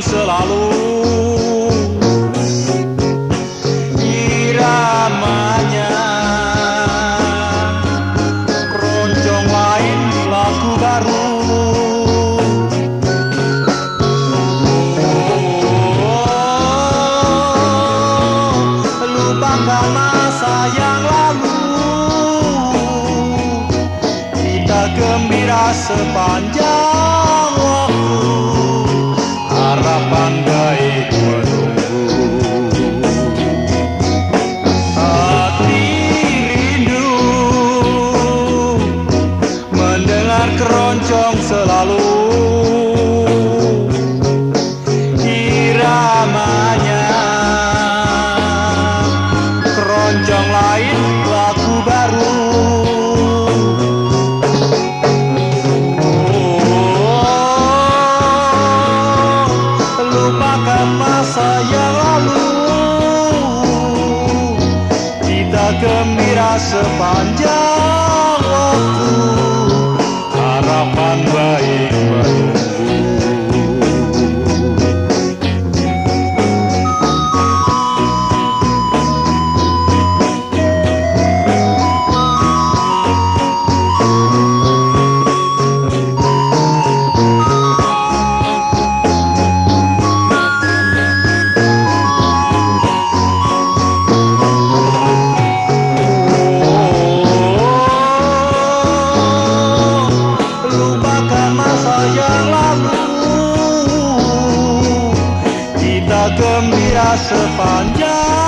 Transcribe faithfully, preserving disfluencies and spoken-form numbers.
selalu. Iramanya keroncong lain, lagu baru. Oh, lupakan masa yang lalu, kita gembira sepanjang waktu. Harapan baik menunggu, hati rindu mendengar keroncong selalu. Iramanya keroncong lain, lagu baru. Lupakan masa yang lalu, kita gembira sepanjang waktu. Harapan baik menunggu. Yang lalu, kita gembira sepanjang